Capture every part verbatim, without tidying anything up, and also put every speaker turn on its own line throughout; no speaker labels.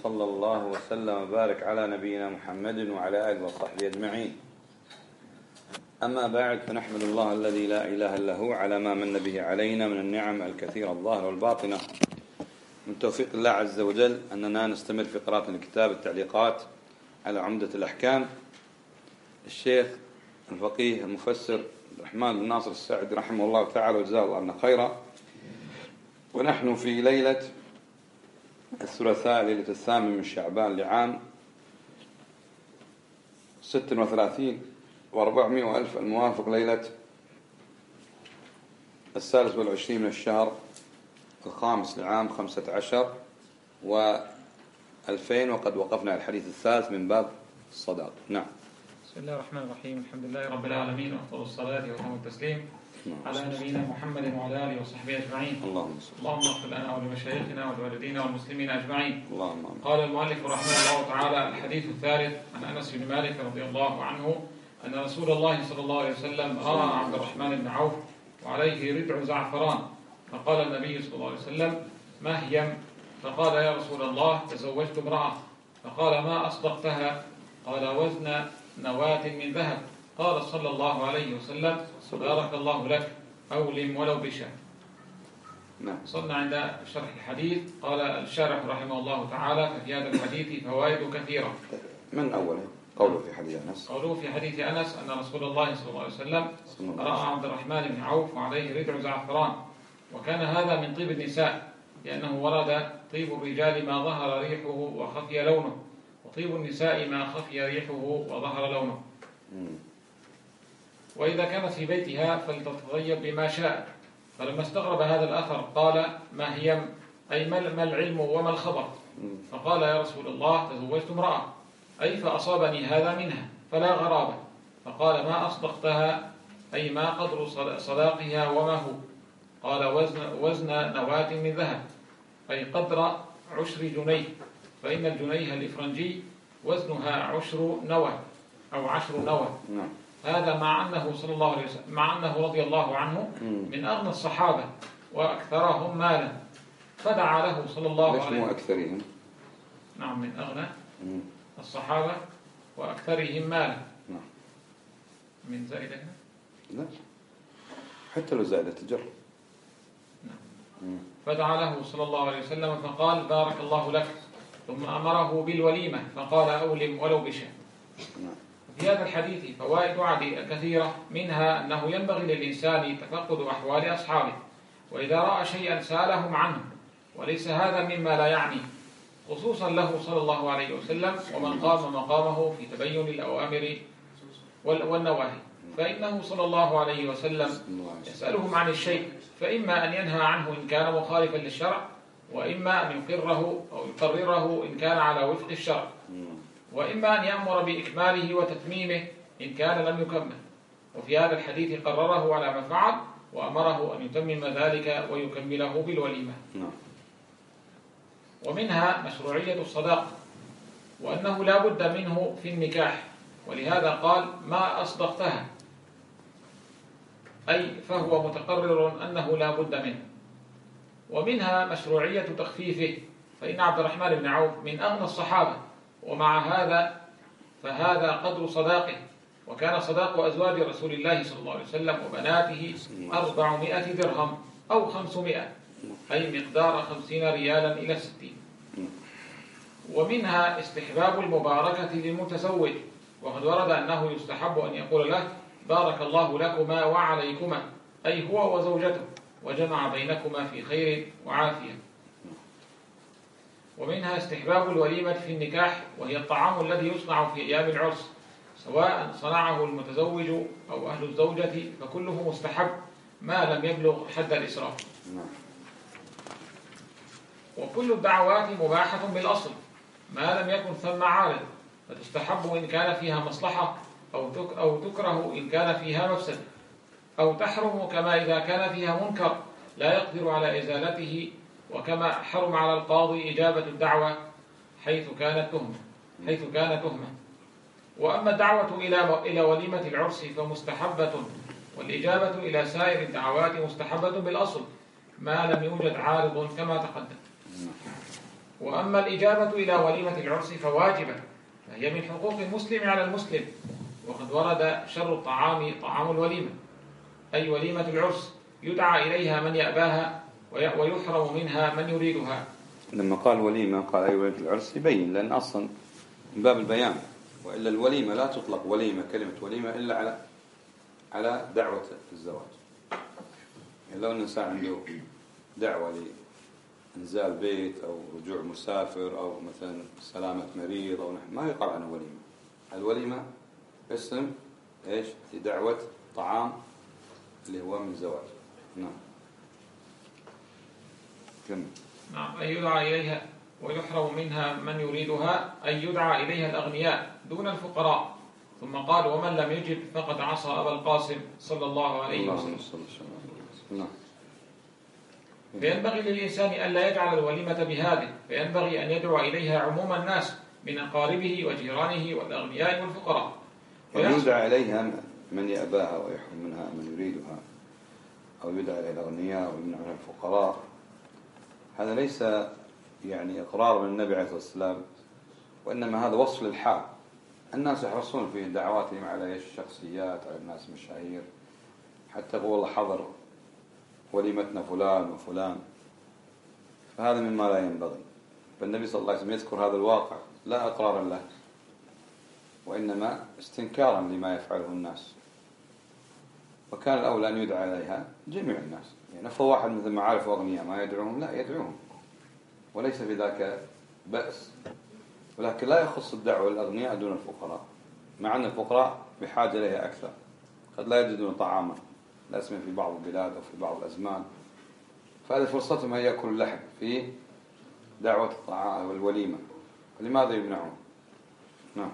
صلى الله وسلم وبارك على نبينا محمد وعلى آله وصحبه أجمعين. أما بعد، فنحمد الله الذي لا إله إلا هو على ما من به علينا من النعم الكثيرة الظاهرة والباطنة. من توفيق الله عز وجل أننا نستمر في قراءة الكتاب التعليقات على عمدة الأحكام الشيخ الفقيه المفسر الرحمن بن ناصر السعدي رحمه الله تعالى وجزاه الله عنا خيرا. ونحن في ليلة الثلاثاء، ليلة الثامن من شعبان لعام ست وثلاثين وأربعمائة وألف الموافق ليلة الثالث والعشرين من الشهر الخامس لعام خمسة عشر وألفين، وقد وقفنا على الحديث الثالث من باب الصداق. نعم.
بسم الله الرحمن الرحيم. الحمد لله رب العالمين، وأفضل الصلاة وأتم التسليم على نبينا محمد وعلى آله وصحبه أجمعين.
اللهم
اللهم اغفر لنا ولمشايخنا ولوالدينا والمسلمين أجمعين.
اللهم.
قال المؤلف رحمه الله تعالى: الحديث الثالث عن أنس بن مالك رضي الله عنه أن رسول الله صلى الله عليه وسلم رأى عبد الرحمن بن عوف وعليه ردع زعفران، فقال النبي صلى الله عليه وسلم: ما هي؟ فقال: يا رسول الله، تزوجت امرأة. فقال: ما أصدقتها؟ قال: وزن نواة من ذهب. قال صلى الله عليه وسلم: بارك الله لك، أولم ولو بشاة.
نعم.
وصلنا عند شرح الحديث. قال الشارح رحمه الله تعالى: ففي هذا الحديث فوائد كثيرة.
من أوله قوله في حديث أنس
قوله في حديث أنس أن رسول الله صلى الله عليه وسلم رأى عبد الرحمن بن عوف وعليه ردع زعفران، وكان هذا من طيب النساء، لأنه ورد طيب الرجال ما ظهر ريحه وخفي لونه، وطيب النساء ما خفي ريحه وظهر لونه. وإذا كانت في بيتها فلتتطيب بما شاء. فلما استغرب هذا الأثر قال: ما هي؟ أي ما العلم وما الخبر؟ فقال: يا رسول الله، تزوجت امرأة، أي فأصابني هذا منها فلا غرابة. فقال: ما أصدقتها؟ أي ما قدر صداقها وما هو؟ قال: وزن, وزن نواة من ذهب، أي قدر عشر جنيه، فإن الجنيه الإفرنجي وزنها عشر نوى أو عشر نوى. هذا مع أنه صلى الله عليه وسلم مع أنه رضي الله عنه من أغنى الصحابة وأكثرهم مالا، فدعا له صلى الله عليه وسلم.
أكثرهم؟
نعم، من أغنى الصحابة وأكثرهم مالا.
نعم.
من زائدة هنا؟
لا، حتى لو زائدة تجر.
نعم. فدعا له صلى الله عليه وسلم فقال: بارك الله لك، ثم أمره بالوليمة فقال: أولم ولو بشاة.
نعم.
في هذا الحديث فوائد كثيرة، منها أنه ينبغي للإنسان تفقد أحوال أصحابه، وإذا رأى شيئا سألهم عنه، وليس هذا مما لا يعني، خصوصا له صلى الله عليه وسلم ومن قام مقامه في تبين الأوامر والنواهي، فإنه صلى الله عليه وسلم يسألهم عن الشيء، فإما أن ينهى عنه إن كان مخالفا للشرع، وإما أن يقره أو يقرره إن كان على وفق الشرع، وإما أن يأمر بإكماله وتتميمه إن كان لم يكمل. وفي هذا الحديث قرره على ما فعل، وأمره أن يتمم ذلك ويكمله بالوليمة. ومنها مشروعية الصداق، وأنه لا بد منه في النكاح، ولهذا قال: ما أصدقتها، أي فهو متقرر أنه لا بد منه. ومنها مشروعية تخفيفه، فإن عبد الرحمن بن عوف من أغنى الصحابة، ومع هذا فهذا قدر صداقه، وكان صداق أزواج رسول الله صلى الله عليه وسلم وبناته أربعمائة درهم أو خمسمائة، أي مقدار خمسين ريالا إلى ستين. ومنها استحباب المباركة للمتزوج، وقد ورد أنه يستحب أن يقول له: بارك الله لكما وعليكما، أي هو وزوجته، وجمع بينكما في خير وعافية. ومنها استحباب الوليمة في النكاح، وهي الطعام الذي يصنع في أيام العرس، سواء صنعه المتزوج أو أهل الزوجة، فكله مستحب ما لم يبلغ حد الإسراف. وكل الدعوات مباحة بالأصل ما لم يكن ثم عارض، فتستحب إن كان فيها مصلحة، أو تكره إن كان فيها مفسدة، أو تحرم كما إذا كان فيها منكر لا يقدر على إزالته، وكما حرم على القاضي إجابة الدعوة حيث كانت تهمة حيث كانت تهمة. وأما الدعوة إلى إلى وليمة العرس فمستحبة، والإجابة إلى سائر الدعوات مستحبة بالأصل ما لم يوجد عارض كما تقدم. وأما الإجابة إلى وليمة العرس فواجبة، فهي من حقوق المسلم على المسلم. وقد ورد شر الطعام طعام الوليمة، أي وليمة العرس يدعى إليها من يأباها ويحرم منها من يريدها.
لما قال وليمة قال أي وليمة العرس يبين، لأن أصلا من باب البيان، وإلا الوليمة لا تطلق وليمة كلمة وليمة إلا على على دعوة الزواج. يعني لو الإنسان عنده دعوة لإنزال بيت أو رجوع مسافر أو مثلا سلامة مريض أو نحن، ما يقال عنها وليمة. الوليمة اسم إيش؟ لدعوة طعام اللي هو من زواج. نعم. كم.
نعم، أي يدعى إليها ويحرم منها من يريدها، أي يدعى إليها الأغنياء دون الفقراء. ثم قال: ومن لم يجب فقد عصى أبا القاسم صلى الله عليه وسلم.
نعم.
فينبغي للإنسان أن لا يجعل الوليمة بهذه، فينبغي أن يدعو إليها عموم الناس من أقاربه وجيرانه والأغنياء والفقراء.
ويدعى إليها من يأباها ويحرم منها من يريدها، أو يدعى إلى الأغنياء ويمنع منها الفقراء. هذا ليس يعني إقرار من النبي عليه الصلاة والسلام، وإنما هذا وصف للحال. الناس يحرصون في دعواتهم على الشخصيات، على الناس مشاهير، حتى يقول والله حضر وليمتنا فلان وفلان، فهذا مما لا ينبغي. فالنبي صلى الله عليه وسلم يذكر هذا الواقع لا إقرارا له، وإنما استنكارا لما يفعله الناس. وكان الأولى أن يدعى عليها جميع الناس. يعني نفر واحد مثل معارف وأغنياء ما يدعوهم، لا يدعوهم، وليس في ذاك بأس، ولكن لا يخص الدعوة للأغنياء دون الفقراء، مع أن الفقراء بحاجة إليها أكثر، قد لا يجدون طعاما، لا اسمه في بعض البلاد أو في بعض الأزمان، فهذه فرصتهم أن يأكلوا اللحم في دعوة الطعام والوليمة، فلماذا يمنعون؟ نعم.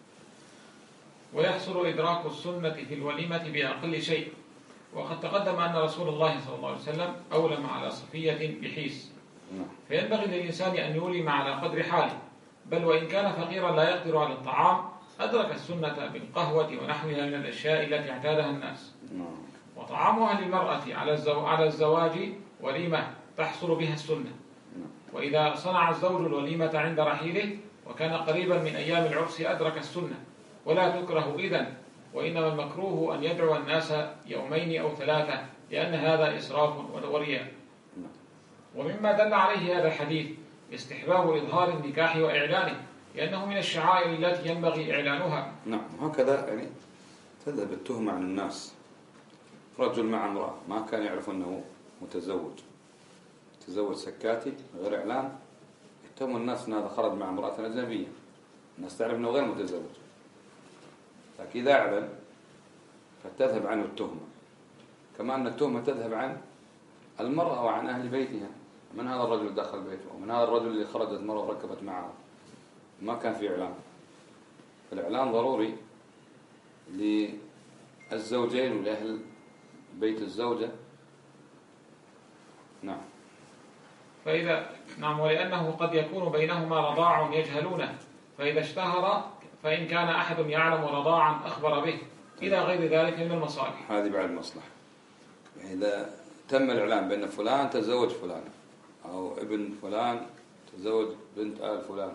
ويحصل إدراك السنة في الوليمة بأقل شيء. وقد تقدم أن رسول الله صلى الله عليه وسلم أولم على صفية بحيس، فينبغي للإنسان أن يولم على قدر حاله، بل وإن كان فقيرا لا يقدر على الطعام أدرك السنة بالقهوة ونحوها من الأشياء التي اعتادها الناس. وطعامها للمرأة على الزواج وليمة تحصل بها السنة. وإذا صنع الزوج الوليمة عند رحيله وكان قريبا من أيام العرس أدرك السنة، ولا تكره إذن، وإنما المكروه أن يدعو الناس يومين أو ثلاثة، لأن هذا إسراف ورياء. ومما دل عليه هذا الحديث استحباب إظهار النكاح وإعلانه، لأنه من الشعائر التي ينبغي إعلانها.
نعم، هكذا يعني تذهب التهمة عن الناس. رجل مع امرأة ما كان يعرف أنه متزوج، تزوج سكاتي غير إعلان، يتهم الناس أن هذا خرج مع امرأة أجنبية، الناس تعرف أنه غير متزوج، لكن إذا أعلن فتذهب عنه التهمة، كما أن التهمة تذهب عن المرأة وعن أهل بيتها. من هذا الرجل اللي دخل بيته، ومن هذا الرجل اللي خرجت مرة وركبت معه، ما كان في إعلان. فالإعلان ضروري للزوجين ولأهل بيت الزوجة. نعم.
فإذا نعم ولأنه قد يكون بينهما رضاع يجهلونه، فإذا اشتهر فإن كان أحد يعلم رضاعا أخبر به، إلى غير ذلك من المصالح.
هذه بعد المصلحة. يعني إذا تم الإعلان بأن فلان تزوج فلان، أو ابن فلان تزوج بنت آل فلان،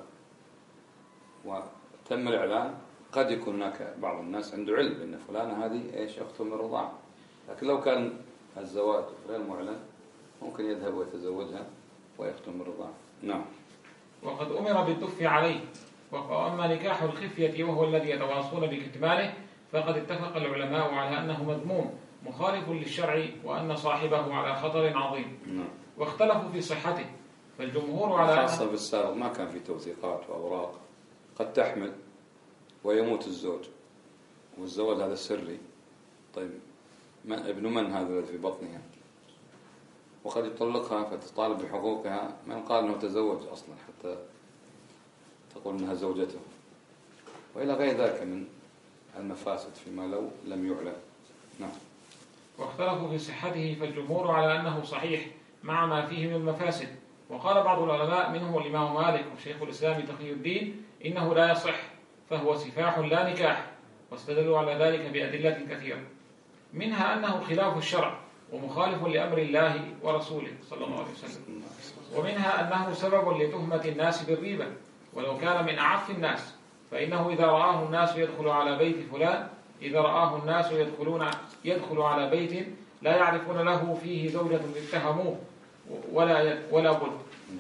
وتم الإعلان، قد يكون هناك بعض الناس عنده علم بأن فلانة هذه إيش أخته من الرضاعة، لكن لو كان الزواج غير معلن ممكن يذهب ويتزوجها ويختم من الرضاعة. نعم.
وقد أمر بالدف عليه. وأما نكاح الخفية وهو الذي يتواصون بكتمانه فقد اتفق العلماء على أنه مذموم مخالف للشرع، وأن صاحبه على خطر عظيم.
نعم.
واختلفوا في صحته، فالجمهور على
خاصة بالسابق ما كان في توثيقات وأوراق، قد تحمل ويموت الزوج، والزواج هذا سري، طيب من ابن من هذا الذي في بطنها؟ وقد يطلقها فتطالب بحقوقها، من قال أنه تزوج أصلا حتى تقول أنها زوجته، وإلى غير ذلك من المفاسد فيما لو لم يعلم. نعم.
واختلفوا في صحته، فالجمهور على أنه صحيح مع ما فيه من المفاسد. وقال بعض العلماء منهم الإمام مالك وشيخ الإسلام تقي الدين إنه لا يصح، فهو سفاح لا نكاح، واستدلوا على ذلك بأدلة كثيرة، منها أنه خلاف الشرع، ومخالف لأمر الله ورسوله صلى الله عليه وسلم. ومنها أنه سبب لتهمة الناس بالريبة ولو كان من أعف الناس، فإنه إذا رآه الناس يدخل على بيت فلان إذا رآه الناس يدخلون يدخل على بيت لا يعرفون له فيه زوجة اتهموه ولا ولا بد.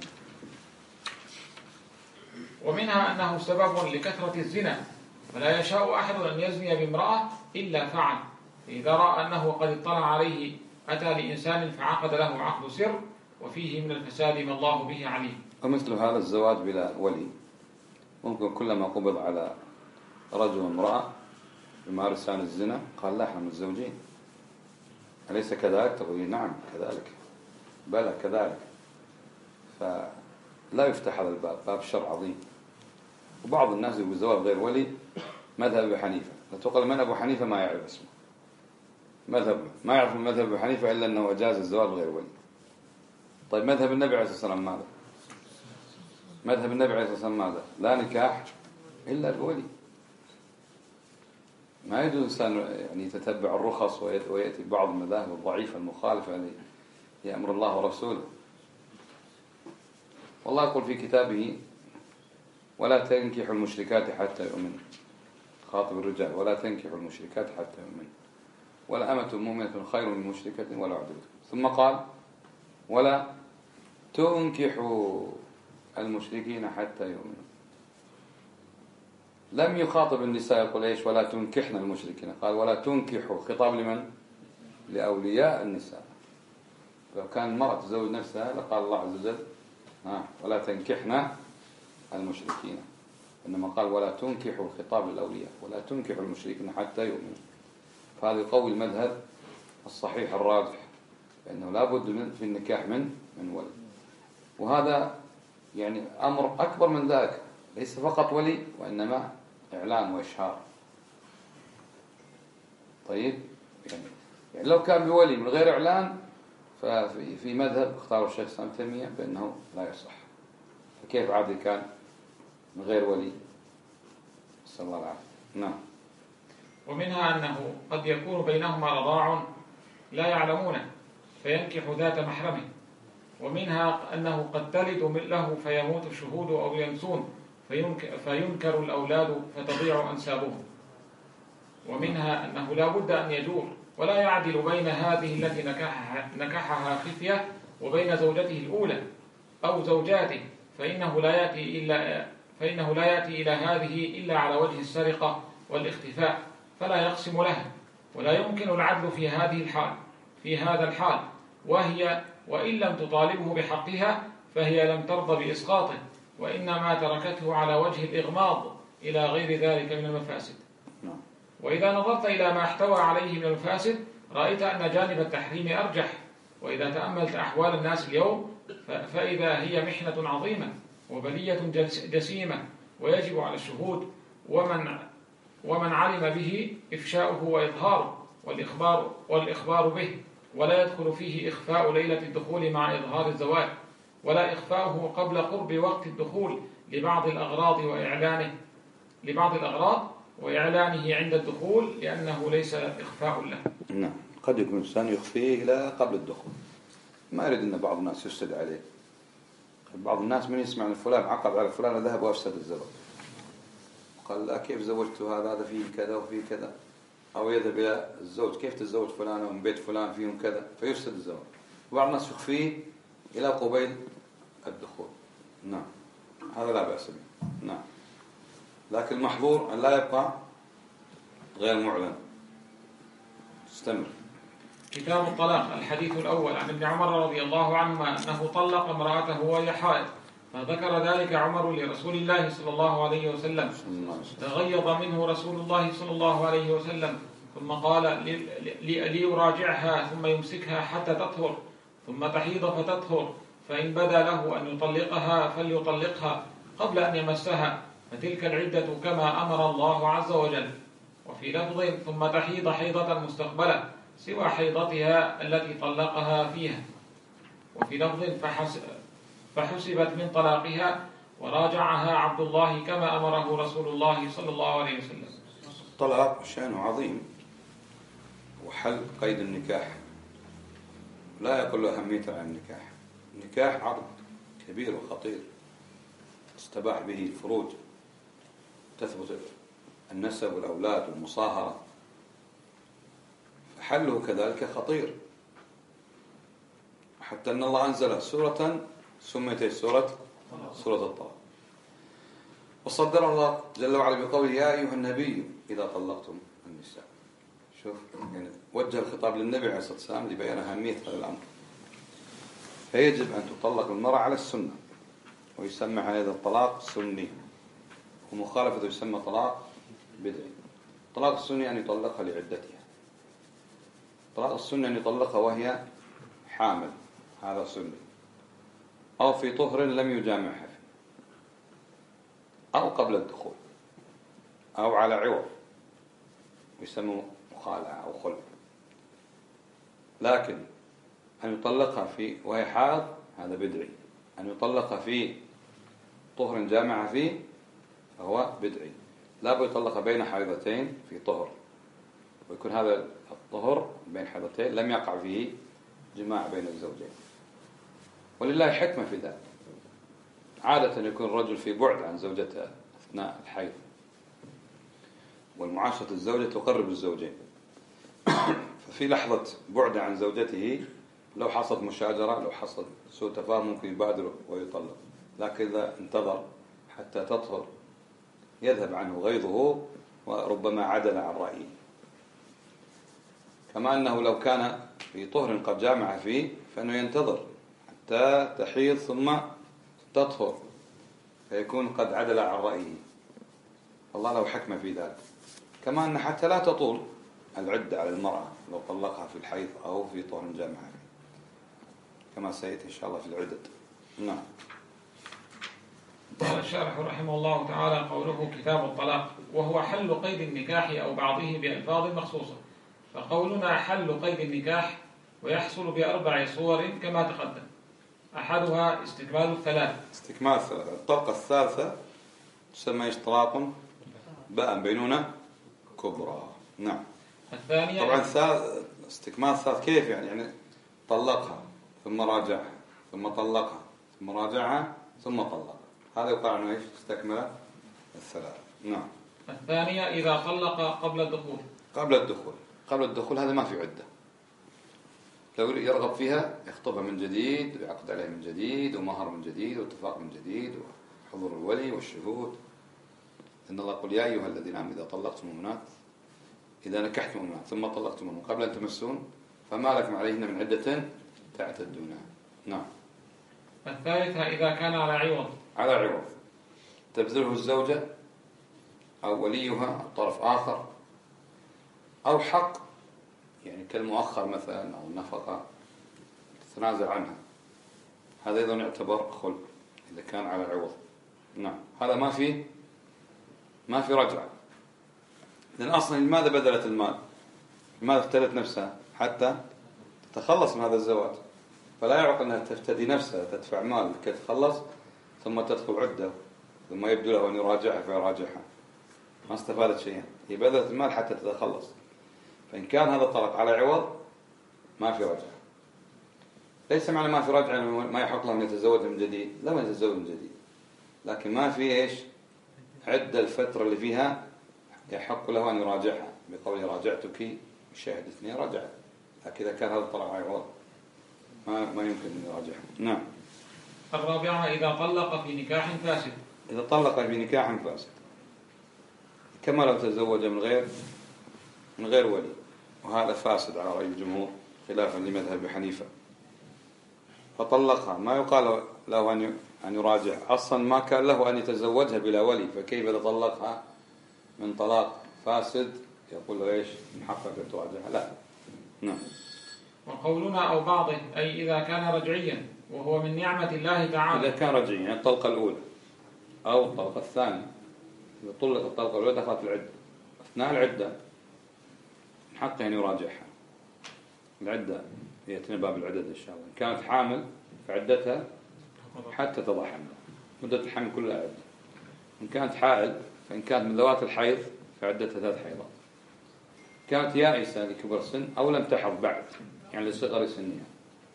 ومنها أنه سبب لكثرة الزنا، فلا يشاء أحد أن يزني بامرأة إلا فعل، فإذا رأى أنه قد اطلع عليه أتى لإنسان فعقد له عقد سر، وفيه من الفساد ما الله به عليم.
ومثل هذا الزواج بلا ولي، ممكن كلما قبض على رجل وامرأة يمارسان الزنا قال لا احنا متزوجين، أليس كذلك؟ تقول نعم كذلك، بلى كذلك. فلا يفتح هذا الباب، باب شر عظيم. وبعض الناس يقول الزواج غير ولي مذهب أبي حنيفة، لا تقل من أبو حنيفة ما يعرف اسمه مذهب، ما يعرف من مذهب أبي حنيفة إلا أنه أجاز الزواج غير ولي. طيب مذهب النبي عليه الصلاة والسلام ماذا؟ مذهب النبي عليه الصلاة والسلام ماذا؟ لا نكاح إلا بولي. ما يجوز الإنسان يعني يتتبع الرخص ويأتي بعض المذاهب الضعيفة المخالفة لأمر الله ورسوله. والله يقول في كتابه ولا تنكحوا المشركات حتى يؤمنوا، خاطب الرجال ولا تنكحوا المشركات حتى يؤمنوا، ولا أمة مؤمنة خير من مشركة ولا عبد. ثم قال ولا تنكحوا المشركين حتى يؤمنوا. لم يخاطب النساء يقول ايش ولا تنكحن المشركين، قال ولا تنكحوا، خطاب لمن؟ لأولياء النساء. لو كان المرأة تزوج نفسها لقال الله عز وجل ها ولا تنكحن المشركين، إنما قال ولا تنكحوا، خطاب للأولياء، ولا تنكحوا المشركين حتى يؤمنوا. فهذا قول المذهب الصحيح الراجح، لأنه لا بد من في النكاح من من ولي. وهذا يعني أمر أكبر من ذلك، ليس فقط ولي وإنما إعلان وإشهار. طيب يعني, يعني لو كان بولي من غير إعلان ففي في مذهب اختاره الشيخ الإسلام ابن تيمية بأنه لا يصح، فكيف عاد كان من غير ولي؟ صلى الله عليه وسلم. نعم.
ومنها أنه قد يكون بينهما رضاع لا يعلمونه فينكح ذات محرمه. ومنها أنه قد تلد له فيموت الشهود أو ينسون فينكر الأولاد فتضيع أنسابهم. ومنها أنه لا بد أن يجور ولا يعدل بين هذه التي نكحها, نكحها خفية وبين زوجته الأولى أو زوجاته، فإنه لا يأتي إلا فإنه لا يأتي إلى هذه إلا على وجه السرقة والاختفاء، فلا يقسم لها. ولا يمكن العدل في هذه الحال في هذا الحال وهي وإن لم تطالبه بحقها فهي لم ترضى بإسقاطه، وإنما تركته على وجه الإغماض إلى غير ذلك من المفاسد. وإذا نظرت إلى ما احتوى عليه من المفاسد رأيت أن جانب التحريم أرجح. وإذا تأملت أحوال الناس اليوم فإذا هي محنة عظيمة وبلية جسيمة، ويجب على الشهود ومن ومن علم به إفشاؤه وإظهاره والإخبار, والإخبار به، ولا يدخل فيه إخفاء ليلة الدخول مع إظهار الزواج، ولا إخفاؤه قبل قرب وقت الدخول لبعض الأغراض وإعلانه لبعض الأغراض وإعلانه عند الدخول، لأنه ليس إخفاء له.
نعم. قد يكون الإنسان يخفيه إلى قبل الدخول، ما يريد أن بعض الناس يفسد عليه. بعض الناس من يسمع أن فلان عقد على فلان ذهب وأفسد الزواج، قال لا كيف زوجت هذا هذا فيه كذا وفيه كذا، أو يذهب إلى الزوج كيف تزوج فلان ومن بيت فلان فيهم كذا فيفسد الزواج. وبعض الناس يخفيه إلى قبيل الدخول. نعم هذا لا بأس به. نعم. لكن المحظور أن لا يبقى غير معلن. استمر.
كتاب الطلاق. الحديث الأول عن ابن عمر رضي الله عنهما أنه طلق امرأته وهي حائض، فذكر ذلك عمر لرسول الله صلى الله عليه وسلم، تغيظ منه رسول الله صلى الله عليه وسلم، ثم قال ليراجعها ثم يمسكها حتى تطهر ثم تحيض فتطهر، فإن بدا له أن يطلقها فليطلقها قبل أن يمسها، فتلك العدة كما أمر الله عز وجل. وفي لفظ ثم تحيض حيضة مستقبلة سوى حيضتها التي طلقها فيها. وفي لفظ فحسبت من طلاقها وراجعها عبد الله كما أمره رسول الله صلى الله عليه وسلم.
الطلاق شأنه عظيم، وحل قيد النكاح لا يقل أهمية عن النكاح. النكاح عرض كبير وخطير تستباح به الفروج، تثبت النسب والأولاد والمصاهرة، فحله كذلك خطير، حتى أن الله أنزل سورة سميت سورة سورة الطلاق، وصدر الله جل وعلا بقوله يا أيها النبي إذا طلقتم النساء. شوف يعني وجه الخطاب للنبي عليه الصلاة والسلام لبيان أهمية هذا الأمر. فيجب أن تطلق المرأة على السنة، ويسمى هذا الطلاق سني، ومخالفته يسمى طلاق بدعي. طلاق السني أن يطلقها لعدتها، طلاق السنة أن يطلقها وهي حامل، هذا سني، أو في طهر لم يجامعها فيه، أو قبل الدخول، أو على عوض، يسمى مخالعة أو خلع. لكن أن يطلقها في وهي حائض هذا بدعي، أن يطلقها في طهر جامعة فيه فهو بدعي. لا بد يطلقها بين حائضتين في طهر، ويكون هذا الطهر بين حائضتين لم يقع فيه جماع بين الزوجين، ولله حكمة في ذلك. عادة يكون الرجل في بعد عن زوجته أثناء الحيض، والمعاشرة الزوجة تقرب الزوجين، ففي لحظة بعد عن زوجته لو حصلت مشاجرة، لو حصل سوء تفاهم ممكن يبادر ويطلق، لكن إذا انتظر حتى تطهر يذهب عنه غيظه وربما عدل عن رأيه. كما أنه لو كان في طهر قد جامع فيه فإنه ينتظر حتى تحيض ثم تطهر، فيكون قد عدل عن رأيه. الله له حكمة في ذلك. كما أن حتى لا تطول العدة على المرأة لو طلقها في الحيض أو في طهر جامع فيه، كما سيأتي إن شاء الله في العدد. نعم.
قال الشارح رحمه الله تعالى قوله كتاب الطلاق، وهو حل قيد النكاح أو بعضه بألفاظ مخصوصة. فقولنا حل قيد النكاح ويحصل بأربع صور كما تقدم. أحدها استكمال الثلاث.
استكمال الثلاث. الطلقة الثالثة تسمى طلاق باء بينونة كبرى. نعم.
الثانية
طبعا الثالث استكمال الثالث كيف يعني؟ يعني طلقها ثم راجعها ثم طلقها ثم راجعها ثم طلقها، هذا يقال عنه ايش؟ استكمل الثلاث. نعم.
الثانية إذا طلق قبل الدخول.
قبل الدخول قبل الدخول هذا ما في عدة، لو يرغب فيها يخطبها من جديد ويعقد عليها من جديد ومهر من جديد واتفاق من جديد وحضور الولي والشهود. إن الله يقول يا أيها الذين آمنوا إذا طلقتم المؤمنات إذا نكحتم المؤمنات ثم طلقتموهن قبل أن تمسون فما لكم عليهن من عدة تعتدونها. نعم.
الثالثة إذا كان على عوض.
على عوض تبذله الزوجة أو وليها أو طرف آخر، أو حق يعني كالمؤخر مثلا أو النفقة تتنازل عنها، هذا أيضا يعتبر خلع إذا كان على عوض. نعم. هذا ما فيه ما في رجعة، لأن أصلا لماذا بذلت المال؟ لماذا افتدت نفسها؟ حتى تتخلص من هذا الزواج، فلا يعقل أنها تفتدي نفسها تدفع مال لكي تتخلص ثم تدخل عدة ثم يبدو له أن يراجعها فيراجعها، ما استفادت شيئا. هي بذلت المال حتى تتخلص، فإن كان هذا الطلاق على عوض ما في رجعة. ليس معنى ما في رجعة ما يحق له أن يتزوج من جديد، لا ما يتزوج من جديد، لكن ما في إيش عدة الفترة اللي فيها يحق له أن يراجعها بقول راجعتك بشاهد اثنين رجعت. لكن إذا كان هذا الطلاق على عوض ما ما يمكن أن يراجعها. نعم.
الرابعة إذا طلق في نكاح فاسد.
إذا طلق في نكاح فاسد كما لو تزوج من غير من غير ولي، وهذا فاسد على رأي الجمهور خلافا لمذهب حنيفة. فطلقها ما يقال له أن أن يراجع، أصلا ما كان له أن يتزوجها بلا ولي، فكيف إذا طلقها من طلاق فاسد يقول له إيش من حقك أن تراجعها؟ لا. نعم.
وقولنا أو بعضه أي إذا كان رجعيا وهو من نعمة الله تعالى.
إذا كان رجعيا يعني الطلقة الأولى أو الطلقة الثانية، إذا طلق الطلقة الأولى دخلت العدة، أثناء العدة من حقه أن يراجعها. العدة يأتينا باب العدد إن شاء الله. إن كانت حامل فعدتها حتى تضع حملها، مدة الحمل كلها عدة. إن كانت حائل فإن كانت من ذوات الحيض فعدتها ثلاث حيضات. كانت يائسة لكبر السن أو لم تحض بعد يعني لصغر سنها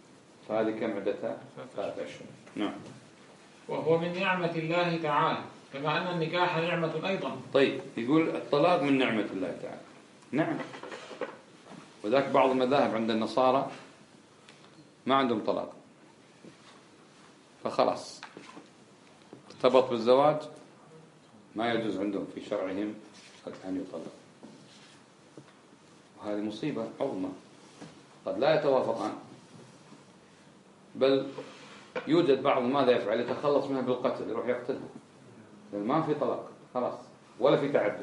فهذه كم عدتها؟ ثلاثة أشهر. نعم.
وهو من نعمة الله تعالى كما أن النكاح نعمة أيضا.
طيب يقول الطلاق من نعمة الله تعالى. نعم. وذاك بعض المذاهب عند النصارى ما عندهم طلاق، فخلاص ارتبط بالزواج ما يجوز عندهم في شرعهم أن يطلق، وهذه مصيبة عظمى قد لا يتوافقان، بل يوجد بعض ماذا يفعل؟ يتخلص منها بالقتل، يروح يقتلها لأن ما في طلاق خلاص ولا في تعدد،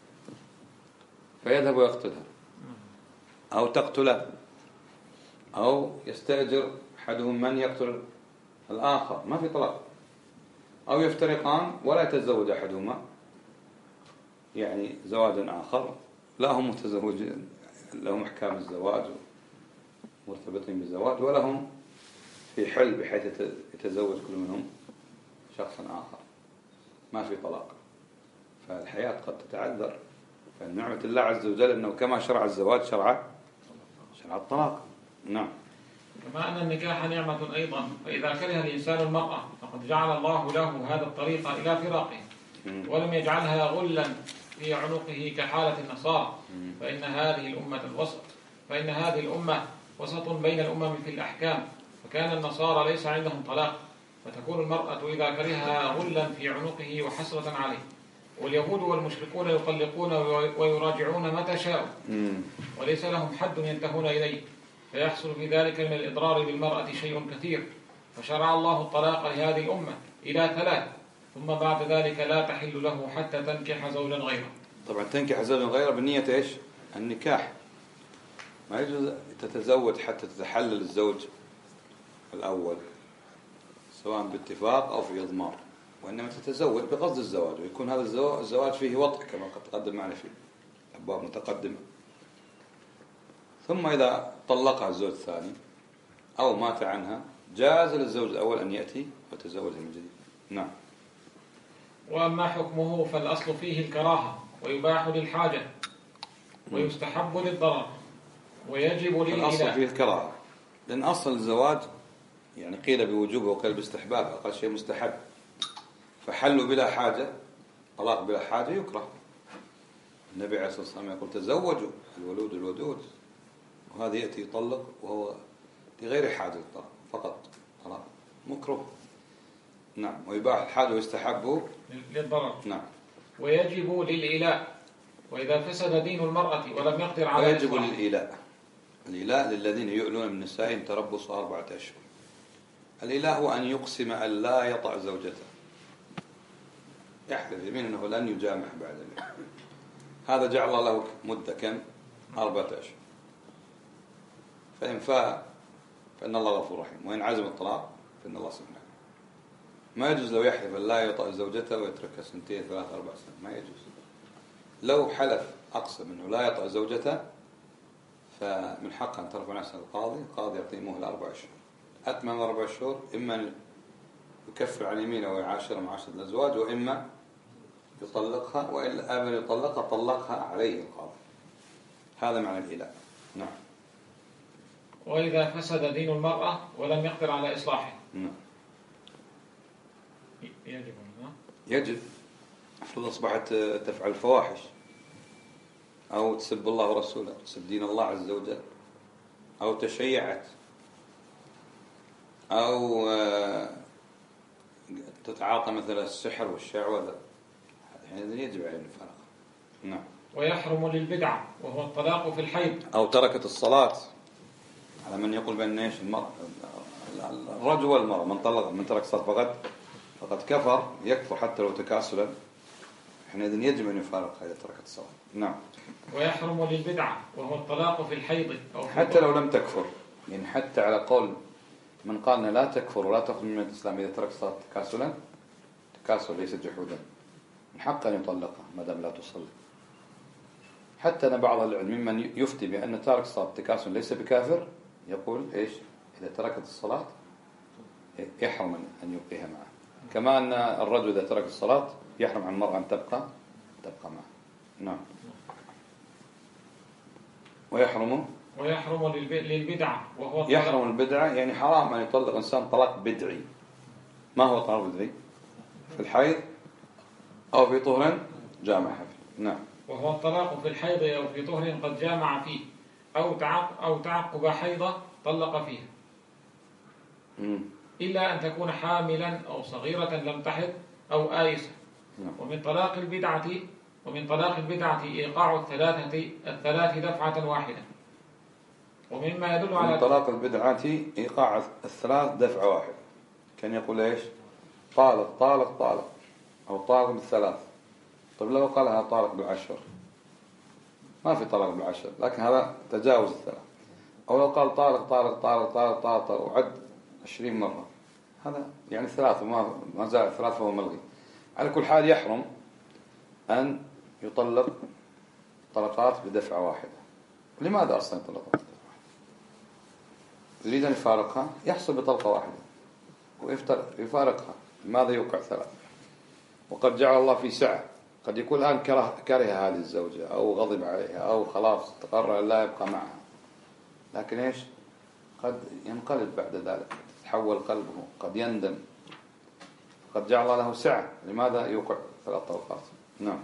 فيذهب ويقتلها أو تقتله، أو يستأجر أحدهم من يقتل الآخر، ما في طلاق، أو يفترقان ولا يتزوج أحدهما يعني زواجا آخر، لا هم متزوجين لهم أحكام الزواج مرتبطين بالزواج، ولا هم في حل بحيث يتزوج كل منهم شخصا آخر، ما في طلاق. فالحياة قد تتعذر، فنعمة الله عز وجل أنه كما شرع الزواج شرع شرع الطلاق. نعم.
كما أن النكاح نعمة أيضا، فإذا كره الإنسان المرأة فقد جعل الله له هذا الطريق إلى فراقه، ولم يجعلها غلا في عنقه كحالة النصارى، فإن هذه الأمة الوسط فإن هذه الأمة وسط بين الأمم في الأحكام، فكان النصارى ليس عندهم طلاق، فتكون المرأة إذا كرهها غلا في عنقه وحسرة عليه، واليهود والمشركون يطلقون ويراجعون متى شاءوا وليس لهم حد ينتهون إليه، فيحصل في ذلك من الإضرار بالمرأة شيء كثير، فشرع الله الطلاق لهذه الأمة إلى ثلاث، ثم بعد ذلك لا تحل له حتى تنكح زوجا غيره.
طبعا تنكح زوجا غيره بالنية إيش؟ النكاح، ما يجوز تتزوج حتى تتحلل الزوج الأول سواء باتفاق أو في إضمار، وإنما تتزوج بقصد الزواج، ويكون هذا الزواج فيه وطء كما قد تقدم معنا في أبواب متقدمة. ثم إذا طلقها الزوج الثاني أو مات عنها جاز للزوج الأول أن يأتي وتزوجها من جديد. نعم.
وأما حكمه فالأصل فيه الكراهة، ويباح للحاجة، ويستحب للضرر، ويجب للإله.
الأصل فيه الكراهة لأن أصل الزواج يعني قيل بوجوبه وقيل باستحباب، أقل شيء مستحب، فحل بلا حاجة، طلاق بلا حاجة يكره. النبي عليه الصلاة والسلام يقول تزوجوا الولود الودود، وهذا يأتي يطلق وهو لغير حاجة الطلاق فقط طلاق مكروه. نعم. ويباح الحاجة ويستحب
للضرر.
نعم.
ويجب للإلاء، وإذا فسد دين المرأة ولم يقدر على
ويجب للإلاء. الإلاء للذين يؤلون من نسائهم تربص أربعة أشهر. الإلاء هو أن يقسم أن لا يطأ زوجته، يحلف يمين أنه لن يجامع بعد ذلك، هذا جعل الله له مدة كم؟ أربعة أشهر، فإن فاء فإن الله غفور رحيم، وإن عزم الطلاق فإن الله سبحانه. ما يجوز لو يحلف أن لا يطأ زوجته ويتركها سنتين ثلاث أربع سنين، ما يجوز. لو حلف أقسم أنه لا يطأ زوجته فمن حق أن ترفع نفسها القاضي، القاضي يعطيه مهلة أربع أشهر، أتمم أربع شهور إما يكفر عن يمينه ويعاشر معاشرة الأزواج، وإما يطلقها، وإلا أبدا يطلقها طلقها عليه القاضي. هذا معنى الإلاء. نعم.
وإذا فسد دين المرأة ولم يقدر على إصلاحه.
نعم.
يجب
يجب. افرض أصبحت تفعل الفواحش أو تسب الله ورسوله، تسب دين الله عز وجل، أو تشيعت، أو تتعاطى مثلا السحر والشعوذة، يعني يجب عليه الفرق. نعم.
ويحرم للبدعة وهو الطلاق في الحيض.
أو تركت الصلاة، على من يقول بأن ايش المرأة الرجل والمرأة، من طلق من ترك الصلاة فقد فقد كفر، يكفر حتى لو تكاسلا، حينئذ يجب أن يفارق إذا تركت الصلاة. نعم.
ويحرم للبدعة وهو الطلاق في الحيض أو في
حتى لو لم تكفر، يعني حتى على قول من قال أنها لا تكفر ولا تخرج من الإسلام إذا ترك الصلاة تكاسلا، تكاسل ليس جحودا، من حق أن يطلقها ما دام لا تصلي. حتى أن بعض العلم ممن يفتي بأن تارك الصلاة تكاسل ليس بكافر، يقول إيش إذا تركت الصلاة يحرم أن يبقيها معه، كما أن الرجل إذا ترك الصلاة يحرم عن المرأة أن تبقى تبقى معه. نعم. ويحرم
ويحرم للبدعة وهو
يحرم البدعة يعني حرام أن يطلق إنسان طلاق بدعي. ما هو طلاق بدعي؟ في الحيض أو في طهر جامع فيه. نعم.
وهو الطلاق في الحيض أو في طهر قد جامع فيه أو تعق أو تعقب حيضة طلق فيها
مم.
إلا أن تكون حاملا أو صغيرة لم تحض أو آيسة.
نعم.
ومن طلاق البدعة ومن طلاق البدعة إيقاع الثلاثة الثلاث دفعة واحدة. ومما يدل على
من طلاق البدعة إيقاع الثلاث دفعة واحدة. كان يقول إيش؟ طالق طالق طالق أو طالق بالثلاث. طيب لو قالها طالق بالعشر ما في طلاق بالعشر، لكن هذا تجاوز الثلاث. أو لو قال طالق طالق طالق طالق طالق, طالق وعد عشرين مرة، هذا يعني ثلاثة ما ما زال ثلاثة فهو ملغي. على كل حال يحرم أن يطلق طلقات بدفعة واحدة. لماذا أصلا يطلق بدفعة واحدة؟ يريد أن يفارقها يحصل بطلقة واحدة ويفارقها. لماذا يوقع ثلاثة؟ وقد جعل الله في سعة. قد يكون الآن كره, كره هذه الزوجة أو غضب عليها أو خلاص تقرر أن لا يبقى معها، لكن إيش قد ينقلب بعد ذلك، تتحول قلبه، قد يندم. قد جعل الله له سعة. لماذا يوقع ثلاث طلقات؟ نعم.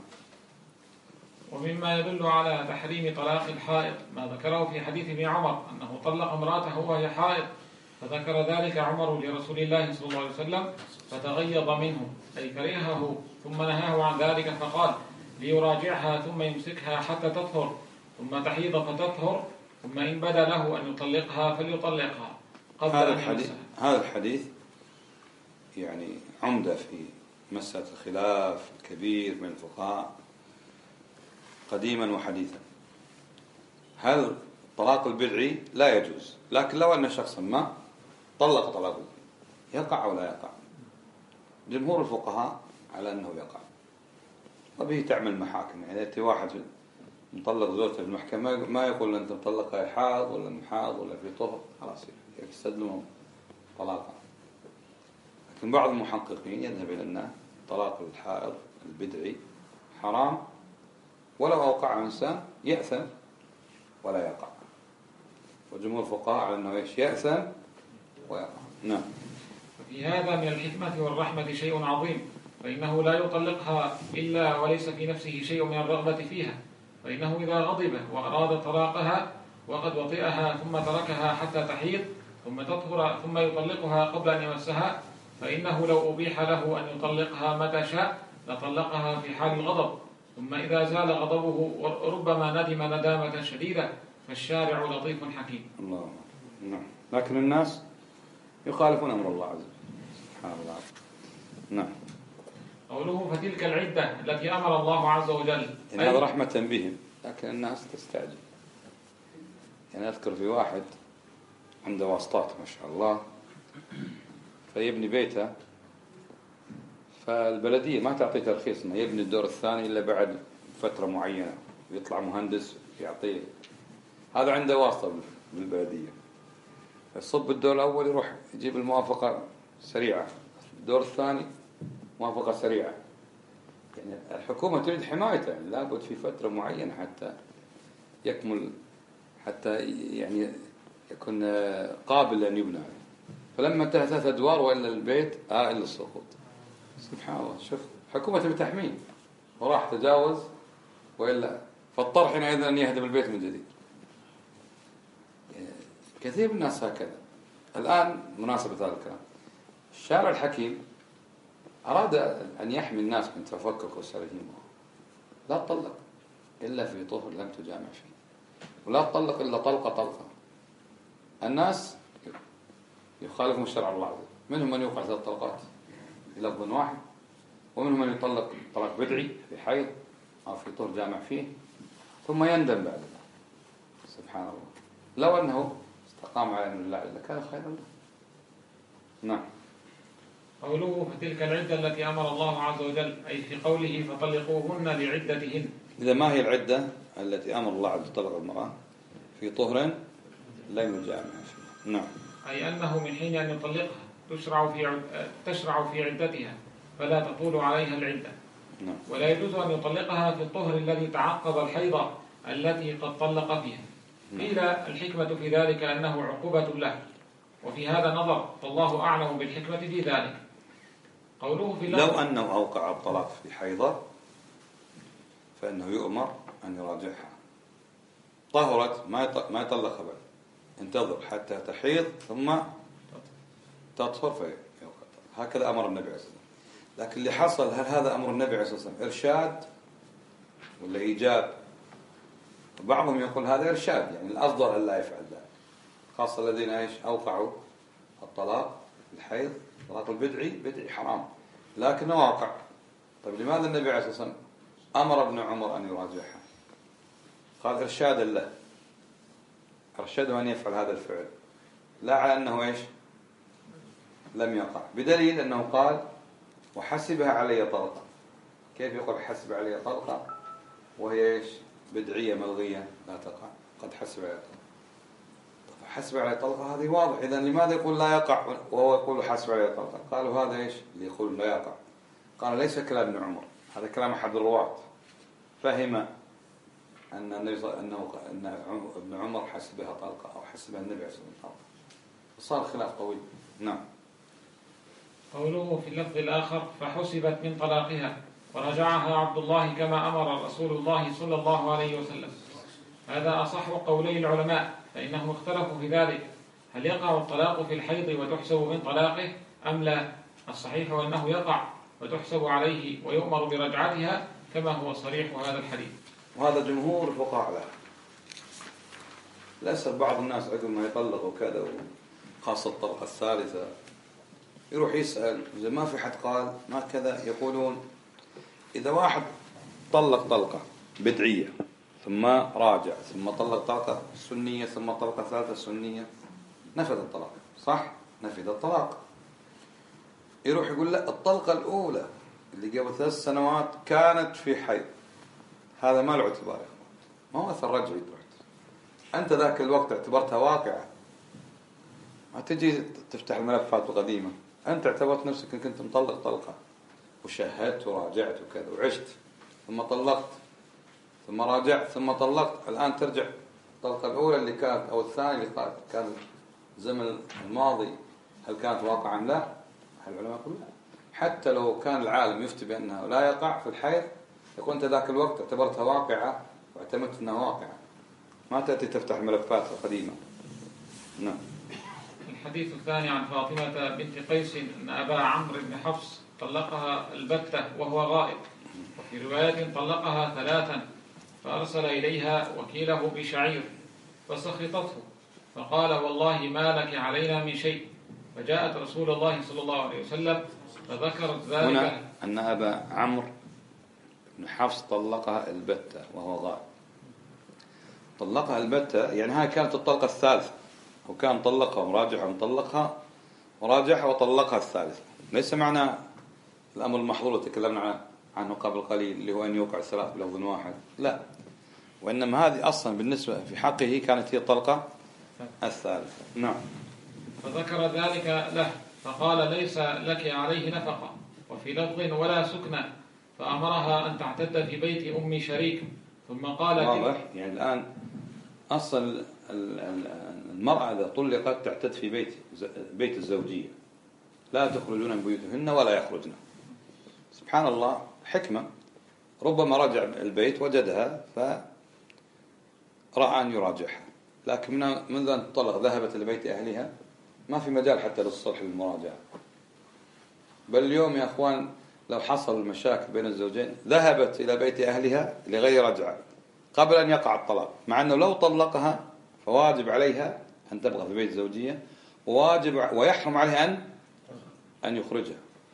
ومما يدل على تحريم طلاق الحائض ما ذكره في حديث ابن عمر أنه طلق امرأته وهي حائض، فذكر ذلك عمر لرسول الله صلى الله عليه وسلم فتغيظ منه أي كرهه، ثم نهاه عن ذلك فقال ليراجعها ثم يمسكها حتى تطهر ثم تحيض فتطهر، ثم إن بدا له أن يطلقها فليطلقها قبل
هذا
أن
الحديث هذا الحديث يعني عمدة في مسألة الخلاف الكبير من الفقهاء قديما وحديثا. هل طلاق البدعي لا يجوز، لكن لو أن شخصا ما طلق طلاق البدعي يقع أو لا يقع؟ جمهور الفقهاء على أنه يقع، وبه تعمل محاكم. يعني يأتي واحد مطلق زوجته في المحكمة ما يقول أنت مطلقة حاض ولا محاض ولا في طهر، خلاص يستدلهم طلاقا. لكن بعض المحققين يذهب إلى أن طلاق الحائض البدعي حرام، ولو أوقع إنسان يأثم ولا يقع. وجمهور الفقهاء على أنه إيش يأثم ويقع. نعم.
في هذا من الحكمة والرحمة شيء عظيم، فإنه لا يطلقها إلا وليس في نفسه شيء من الرغبة فيها، فإنه إذا غضب وأراد طلاقها وقد وطئها ثم تركها حتى تحيض ثم تطهر ثم يطلقها قبل أن يمسها، فإنه لو أبيح له أن يطلقها متى شاء لطلقها في حال الغضب، ثم إذا زال غضبه ربما ندم ندامة شديدة، فالشارع لطيف حكيم.
الله. نعم. لكن الناس يخالفون أمر الله عز وجل. سبحان الله. نعم.
قوله فتلك العدة التي أمر الله عز وجل،
يعني هذا رحمة بهم، لكن الناس تستعجل. يعني أذكر في واحد عنده واسطات ما شاء الله، فيبني بيته، فالبلدية ما تعطيه ترخيص انه يبني الدور الثاني إلا بعد فترة معينة، ويطلع مهندس يعطيه. هذا عنده واسطة بالبلدية، يصب الدور الأول يروح يجيب الموافقة سريعة، الدور الثاني موافقة سريعة. يعني الحكومة تريد حمايته، يعني لابد في فترة معينة حتى يكمل، حتى يعني يكون قابل أن يبنى. فلما انتهى ثلاث أدوار وإلا البيت آه إلا السقوط. سبحان الله. شوف حكومة بتحميه وراح تجاوز وإلا، فاضطر حينئذ أن يهدم البيت من جديد. كثير من الناس هكذا. الآن مناسبة هذا الكلام، الشارع الحكيم أراد أن يحمي الناس من تفكك وسرهم. لا تطلق إلا في طهر لم تجامع فيه، ولا تطلق إلا طلقة طلقة. الناس يخالفون شرع الله عز وجل، منهم من يوقع ثلاث طلقات في لفظ واحد، ومنهم من يطلق طلاق بدعي في حيض أو في طهر جامع فيه ثم يندم بعد ذلك. سبحان الله. لو أنه استقام على أمر الله لكان خيرا له. نعم.
قوله فتلك العدة التي أمر الله عز وجل، أي في قوله فطلقوهن لعدتهن.
إذا ما هي العدة التي أمر الله عز وجل طلق المرأة في طهر لم يجامع فيه؟ نعم.
أي أنه من حين أن يطلقها تشرع في عد... تشرع في عدتها فلا تطول عليها العدة.
نعم.
ولا يجوز أن يطلقها في الطهر الذي تعقب الحيضة التي قد طلق فيها. قيل الحكمة في ذلك أنه عقوبة له، وفي هذا نظر، فالله أعلم بالحكمة في ذلك. قوله في
لو أنه أوقع الطلاق في حيضة فإنه يؤمر أن يراجعها. طهرت ما يطلقها بعد، انتظر حتى تحيض ثم تطهر في هكذا أمر النبي عليه الصلاة والسلام. لكن اللي حصل، هل هذا أمر النبي عليه الصلاة والسلام إرشاد ولا إيجاب؟ بعضهم يقول هذا إرشاد، يعني الأفضل أن لا يفعل ذلك، خاصة الذين إيش أوقعوا الطلاق الحيض. الطلاق البدعي بدعي حرام لكنه واقع. طيب لماذا النبي عليه الصلاة والسلام أمر ابن عمر أن يراجعها؟ قال إرشادا له، أرشده أن يفعل هذا الفعل، لا على أنه إيش لم يقع، بدليل أنه قال وحسبها علي طلقة. كيف يقول حسب علي طلقة وهي إيش بدعية ملغية لا تقع؟ قد حسب علي طلقة، حسب علي طلقة هذه واضح. إذن لماذا يقول لا يقع وهو يقول حسب علي طلقة؟ قالوا هذا إيش اللي يقول لا يقع. قال ليس كلام ابن عمر، هذا كلام أحد الرواة، فهم أن النبي أنه أن ابن عمر حسبها طلقة أو حسبها النبي عليه الصلاة والسلام طلقة، وصار خلاف طويل. نعم.
قوله في اللفظ الآخر فحسبت من طلاقها ورجعها عبد الله كما أمر رسول الله صلى الله عليه وسلم، هذا أصح قولي العلماء، فإنهم اختلفوا في ذلك، هل يقع الطلاق في الحيض وتحسب من طلاقه أم لا؟ الصحيح أنه يقع وتحسب عليه ويؤمر برجعتها كما هو صريح هذا الحديث،
وهذا جمهور الفقهاء له. للأسف بعض الناس عقب ما يطلقوا كذا وخاصة الطلقة الثالثة يروح يسأل إذا ما في حد قال ما كذا، يقولون إذا واحد طلق طلقة بدعية ثم راجع ثم طلق طلقة سنية ثم طلقة ثالثة سنية نفذ الطلاق، صح؟ نفذ الطلاق. يروح يقول لا الطلقة الأولى اللي قبل ثلاث سنوات كانت في حيض، هذا ما له اعتبار، ما هو أثر رجعي. أنت ذاك الوقت اعتبرتها واقعة، ما تجي تفتح الملفات القديمة، أنت اعتبرت نفسك أنك كنت مطلق طلقة وشهدت وراجعت وكذا وعشت ثم طلقت ثم راجعت ثم طلقت، الآن ترجع الطلقة الأولى اللي كانت أو الثانية اللي كانت زمن الماضي هل كانت واقعة أم لا؟ العلماء يقولون لا، حتى لو كان العالم يفتي بأنها لا يقع في الحيض يقول أنت ذاك الوقت اعتبرتها واقعة واعتمدت أنها واقعة، ما تأتي تفتح الملفات القديمة. نعم.
الحديث الثاني عن فاطمة بنت قيس أن أبا عمرو بن حفص طلقها البتة وهو غائب، وفي رواية طلقها ثلاثا، فأرسل إليها وكيله بشعير فسخطته فقال والله ما لك علينا من شيء، فجاءت رسول الله صلى الله عليه وسلم فذكرت ذلك.
هنا أن أبا عمرو بن حفص طلقها البتة وهو غائب، طلقها البتة يعني هاي كانت الطلقة الثالثة، وكان طلقها وراجعها وطلقها وراجعها وطلقها الثالثة، ليس معنى الأمر المحظور اللي تكلمنا عنه قبل قليل اللي هو أن يوقع الثلاث بلفظ واحد، لا، وإنما هذه أصلا بالنسبة في حقه كانت هي الطلقة الثالثة. نعم.
فذكر ذلك له فقال ليس لك عليه نفقة، وفي لفظ ولا سكنى، فأمرها أن تعتد في بيت أم شريك، ثم قال
واضح يعني الآن أصل المرأة إذا طلقت تعتد في بيت بيت الزوجية، لا تخرجون من بيوتهن ولا يخرجن. سبحان الله حكمة، ربما رجع البيت وجدها فرأى أن يراجعها، لكن منذ أن تطلق ذهبت لبيت أهلها، ما في مجال حتى للصلح للمراجعة. بل اليوم يا أخوان لو حصل المشاكل بين الزوجين ذهبت إلى بيت أهلها لغير رجعة قبل أن يقع الطلاق، مع أنه لو طلقها فواجب عليها أن تبقى في بيت زوجية، وواجب ويحرم عليها أن أن يخرجها.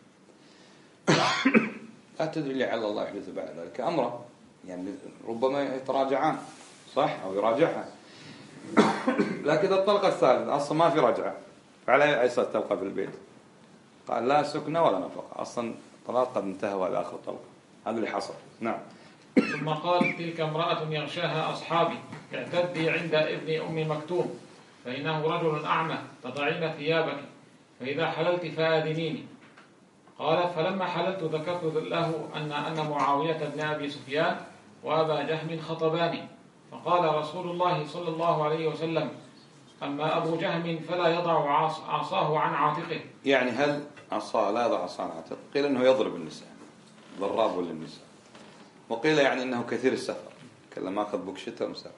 لا تدري لي على الله يحدث بعد ذلك أمره، يعني ربما يتراجعان صح أو يراجعها، لكن إذا الطلقة الثالثة أصلا ما في رجعة فعلى أي أساس تبقى في البيت؟ قال لا سكنة ولا نفقة، أصلا الطلاق قد انتهى وهذا آخر طلقة، هذا اللي حصل. نعم.
ثم قال تلك امرأة يغشاها أصحابي اعتدي عند ابن أم مكتوم، فإنه رجل أعمى تضعين ثيابك، فإذا حللت فآذنيني. قالت فلما حللت ذكرت له أن أن معاوية بن أبي سفيان وأبا جهم خطباني، فقال رسول الله صلى الله عليه وسلم: أما أبو جهم فلا يضع عص عصاه عن عاتقه.
يعني هل عصاه لا يضع عصاه عن عاتقه؟ قيل أنه يضرب النساء، ضراب للنساء، وقيل يعني أنه كثير السفر، كلا ما أخذ بوكشته ومسافر.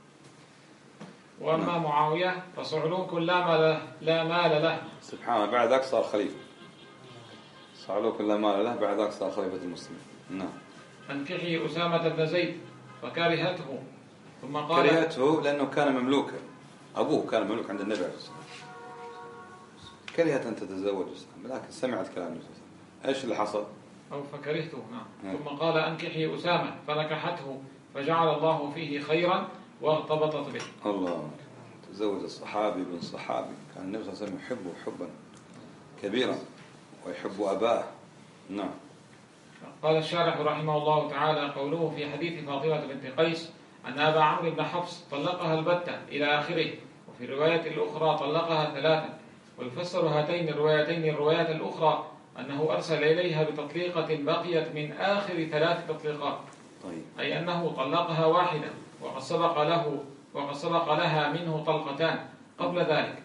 وأما نعم. معاوية فصعلوك لا مال, لا مال له.
سبحانه، بعد ذاك صار خليفة. صعلوك لا مال له، بعد ذاك صار خليفة المسلمين. نعم.
أنكحي أسامة بن زيد فكرهته، ثم قال
كرهته لأنه كان مملوكا، أبوه كان مملوك عند النبي عليه الصلاة والسلام. كرهت أن تتزوج أسامة، لكن سمعت كلام النبي. إيش اللي حصل؟
أو فكرهته. نعم. ثم قال أنكحي أسامة فنكحته فجعل الله فيه خيرا واغتبطت به.
الله. تزوج الصحابي بن صحابي، كان النبي صلى الله عليه وسلم يحبه حبا كبيرا ويحب أباه. نعم.
قال الشارح رحمه الله تعالى: قوله في حديث فاطمة بنت قيس أن أبا عمرو بن حفص طلقها البتة إلى آخره، وفي الرواية الأخرى طلقها ثلاثا. ويفسر هاتين الروايتين الروايات الأخرى أنه أرسل إليها بتطليقة بقيت من آخر ثلاث تطليقات.
طيب.
أي أنه طلقها واحدة، وقد سبق له وقد سبق لها منه طلقتان قبل ذلك،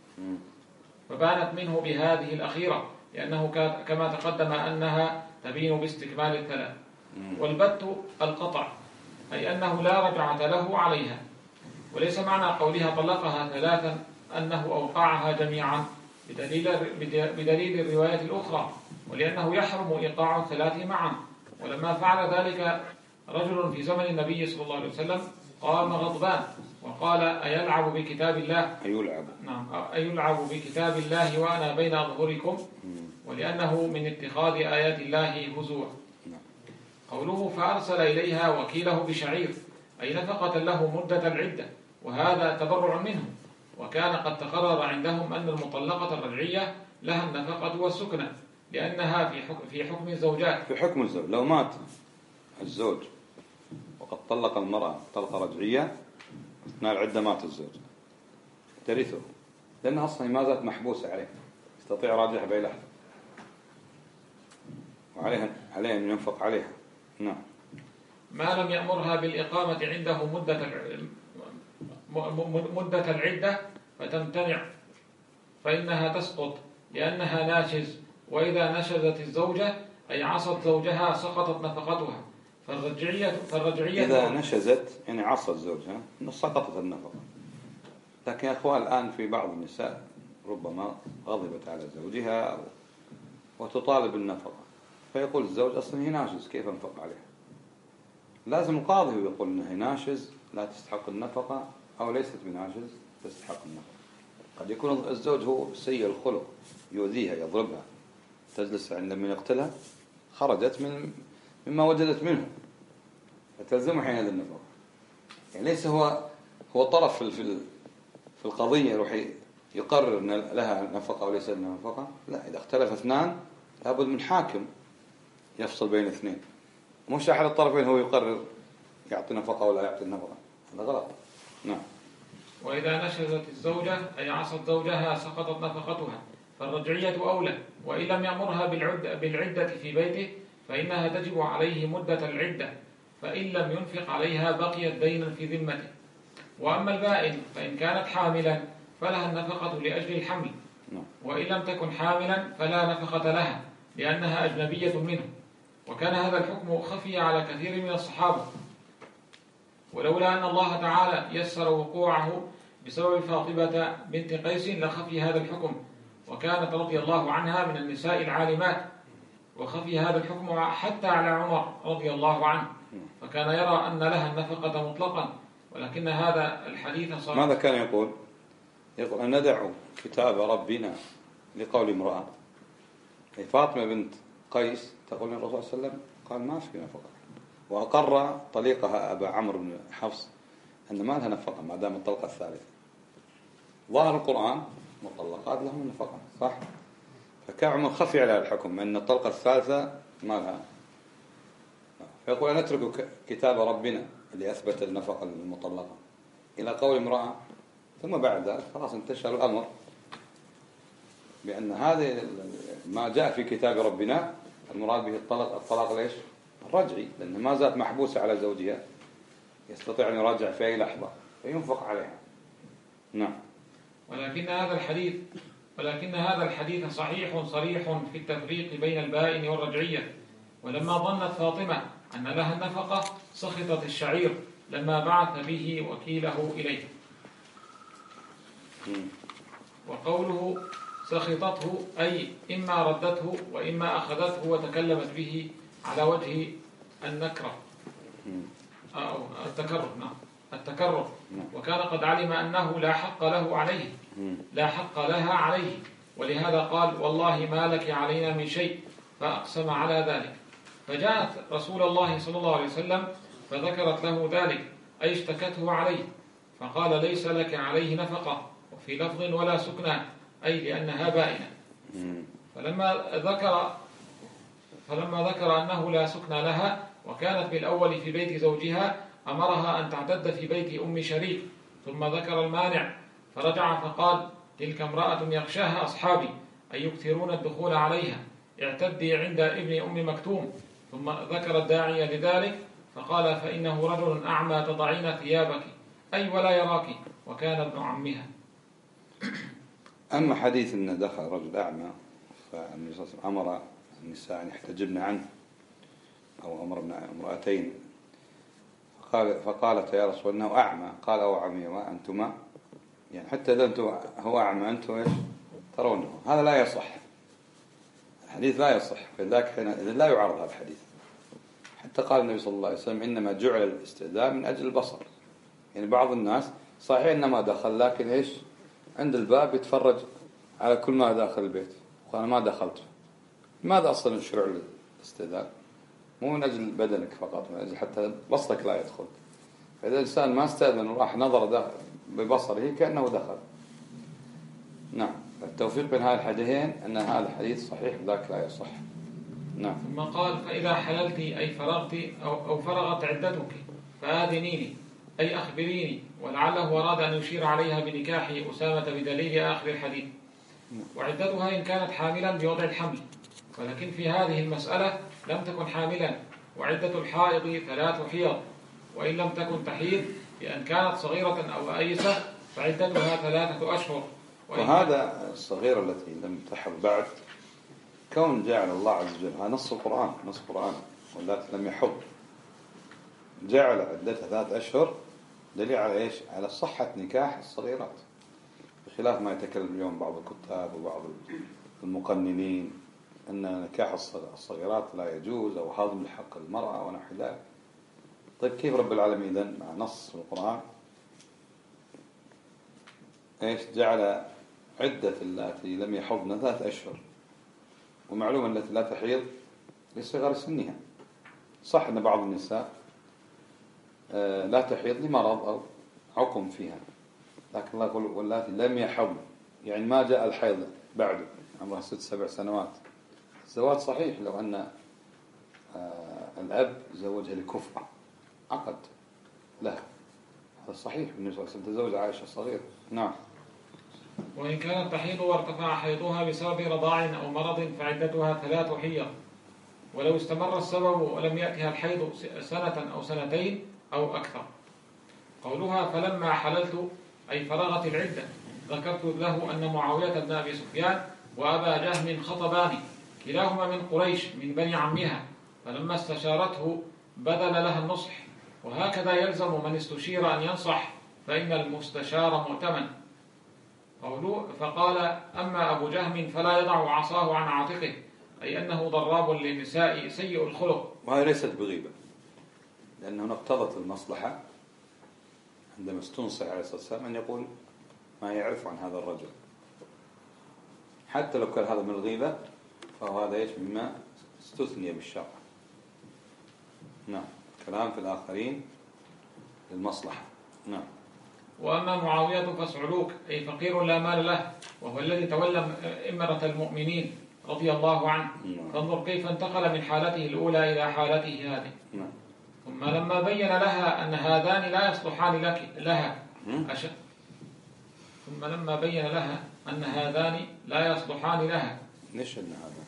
فبانت منه بهذه الأخيرة، لأنه كما تقدم أنها تبين باستكمال الثلاث. والبت القطع، أي أنه لا رجعة له عليها. وليس معنى قولها طلقها ثلاثا أنه أوقعها جميعا، بدليل, بدليل الرواية الأخرى، ولأنه يحرم إيقاع الثلاث معا. ولما فعل ذلك رجل في زمن النبي صلى الله عليه وسلم قام غضبان وقال: أيلعب بكتاب الله؟
أيلعب
نعم أيلعب بكتاب الله وأنا بين أظهركم، ولأنه من اتخاذ آيات الله هزوا. قوله فأرسل إليها وكيله بشعير، أي نفقة له مدة العدة، وهذا تبرع منه. وكان قد تقرر عندهم أن المطلقة الرجعية لها النفقة والسكنة، لأنها في حكم, في حكم الزوجات.
في حكم الزوج، لو مات الزوج وقد طلق المرأة طلقة رجعية أثناء العدة مات الزوج ترثه، لأنها أصلا ما زالت محبوسة عليه، يستطيع راجعها بأي لحظة، وعليها عليه أن ينفق عليها. نعم.
ما لم يأمرها بالإقامة عنده مدة مدة العدة فتمتنع، فإنها تسقط لأنها ناشز، وإذا نشزت الزوجة أي عصت زوجها سقطت نفقتها. فالرجعية فالرجعية
إذا نشزت يعني عصت زوجها سقطت النفقة. لكن يا أخوان الآن في بعض النساء ربما غضبت على زوجها أو وتطالب النفقة، فيقول الزوج أصلا هي ناشز كيف أنفق عليها؟ لازم القاضي يقول أنها ناشز لا تستحق النفقة، أو ليست بناشز تستحق النفقة. قد يكون الزوج هو سيء الخلق، يؤذيها يضربها، تجلس عند من يقتلها، خرجت من مما وجدت منه، فتلزمه حين النفقة. يعني ليس هو هو طرف في في القضية يروح يقرر أن لها نفقة وليس لها نفقة. لا، إذا اختلف اثنان لابد من حاكم يفصل بين اثنين، مش أحد الطرفين هو يقرر يعطي نفقة ولا يعطي نفقة، هذا غلط. نعم.
وإذا نشزت الزوجة أي عصت زوجها سقطت نفقتها، فالرجعية أولى. وإن لم يأمرها بالعدة, بالعدة في بيته فإنها تجب عليه مدة العدة، فإن لم ينفق عليها بقيت دينا في ذمته. وأما البائن فإن كانت حاملا فلها النفقة لأجل الحمل، وإن لم تكن حاملا فلا نفقة لها لأنها أجنبية منه. وكان هذا الحكم خفي على كثير من الصحابة، ولولا أن الله تعالى يسر وقوعه بسبب فاطمة بنت قيس لخفي هذا الحكم، وكانت رضي الله عنها من النساء العالمات، وخفي هذا الحكم حتى على عمر رضي الله عنه، فكان يرى أن لها النفقة مطلقا. ولكن هذا الحديث صار
ماذا كان يقول؟ يقول أن ندع كتاب ربنا لقول امرأة. فاطمة بنت قيس تقول للرسول صلى الله عليه وسلم قال ما في نفقة، وأقر طليقها أبا عمرو بن حفص أن ما لها نفقة ما دام الطلقة الثالثة. ظاهر القرآن مطلقات لهم نفقة، صح؟ فكان عمر خفي على الحكم أن الطلقة الثالثة ما لها. فيقول نترك كتاب ربنا اللي أثبت النفقة المطلقة إلى قول امرأة، ثم بعد ذلك خلاص انتشر الأمر بأن هذا ما جاء في كتاب ربنا المراد به الطلاق الطلاق ليش؟ الرجعي، لأن ما زالت محبوسة على زوجها يستطيع أن يراجع في أي لحظة فينفق عليها. نعم.
ولكن هذا الحديث ولكن هذا الحديث صحيح صريح في التفريق بين البائن والرجعية. ولما ظنت فاطمة أن لها النفقة سخطت الشعير لما بعث به وكيله إليه. وقوله سخطته أي إما ردته وإما أخذته وتكلمت به على وجه النكرة أو التكرر. نعم التكرر. وكان قد علم أنه لا حق له عليه لا حق لها عليه، ولهذا قال والله ما لك علينا من شيء، فأقسم على ذلك. فجاءت رسول الله صلى الله عليه وسلم فذكرت له ذلك، أي اشتكته عليه، فقال ليس لك عليه نفقة، وفي لفظ ولا سكنى، أي لأنها بائنة. فلما ذكر فلما ذكر أنه لا سكنى لها وكانت بالأول في بيت زوجها أمرها أن تعتد في بيت أم شريك، ثم ذكر المانع فرجع فقال تلك امرأة يغشاها أصحابي أي يكثرون الدخول عليها، اعتدي عند ابن أم مكتوم. ثم ذكر الداعي لذلك فقال فإنه رجل أعمى تضعين ثيابك، أي ولا يراك، وكان ابن عمها.
أما حديث أن دخل رجل أعمى فالنبي صلى الله عليه وسلم أمر النساء أن يحتجبن عنه، أو أمر امرأتين فقال فقالت يا رسول الله أعمى، قال أو عمي وأنتما، يعني حتى إذا أنتم هو أعمى أنتم إيش ترونه، هذا لا يصح، الحديث لا يصح، فذاك حين إذا لا يعرض هذا الحديث. حتى قال النبي صلى الله عليه وسلم إنما جعل الاستئذان من أجل البصر، يعني بعض الناس صحيح إنما دخل لكن إيش عند الباب يتفرج على كل ما داخل البيت، وأنا ما دخلت. لماذا أصلا شرع الاستئذان؟ مو من أجل بدنك فقط، من أجل حتى بصرك لا يدخل. فإذا الإنسان ما استأذن وراح نظر ببصره كأنه دخل. نعم. التوفيق بين هذه الحديثين أن هذا الحديث صحيح ذاك لا يصح. نعم.
ثم قال فإذا حللت أي فرغت أو, أو فرغت عدتك فآذنيني أي أخبريني، ولعله أراد أن يشير عليها بنكاح أسامة بدليل آخر الحديث. وعدتها إن كانت حاملا بوضع الحمل، ولكن في هذه المسألة لم تكن حاملا، وعدة الحائض ثلاث حيض، وإن لم تكن تحيض بأن كانت صغيرة أو أيسة فعدتها ثلاثة أشهر.
وهذا الصغيرة التي لم تحض بعد كون جعل الله عز وجل، هذا نص القرآن نص القرآن والتي لم يحض جعل عدتها ثلاث أشهر دليل على إيش؟ على صحة نكاح الصغيرات، بخلاف ما يتكلم اليوم بعض الكتاب وبعض المقننين أن نكاح الصغيرات لا يجوز أو هضم لحق المرأة ونحو ذلك. طيب كيف رب العالمين إذن مع نص القرآن إيش جعل عدة التي لم يحضن ثلاث أشهر؟ ومعلومة التي لا تحيض لصغر سنها. صح أن بعض النساء لا تحيض لمرض أو عقم فيها، لكن الله يقول واللاتي لم يحضن، يعني ما جاء الحيض بعده عمرها ست سبع سنوات. الزواج صحيح لو أن الأب زوجها لكفء عقد لها، هذا صحيح. النبي صلى الله عليه وسلم تزوج عائشة صغيرة. نعم.
وإن كانت تحيض وارتفع حيضها بسبب رضاع أو مرض فعدتها ثلاث حيض، ولو استمر السبب ولم يأتها الحيض سنة أو سنتين أو أكثر. قولها فلما حللت أي فرغت العدة، ذكرت له أن معاوية بن أبي سفيان وأبا جهم خطباني كلاهما من قريش من بني عمها، فلما استشارته بذل لها النصح، وهكذا يلزم من استشير أن ينصح، فإن المستشار مؤتمن. قوله فقال أما أبو جهم فلا يضع عصاه عن عاتقه، أي أنه ضراب للنساء سيء الخلق.
وهذه ليست بغيبة، لأنه اقتضت المصلحة عندما استنصح عليه الصلاة والسلام أن يقول ما يعرف عن هذا الرجل، حتى لو كان هذا من الغيبة فهو هذا إيش مما استثني بالشرع. نعم. كلام في الآخرين للمصلحة. نعم.
وأما معاوية فصعلوك أي فقير لا مال له، وهو الذي تولى إمرة المؤمنين رضي الله عنه. نعم. فانظر كيف انتقل من حالته الأولى إلى حالته هذه.
نعم.
ثم لما بين لها أن هذان لا يصلحان لك لها أش... ثم لما بين لها أن هذان لا يصلحان لها.
ليش أن هذا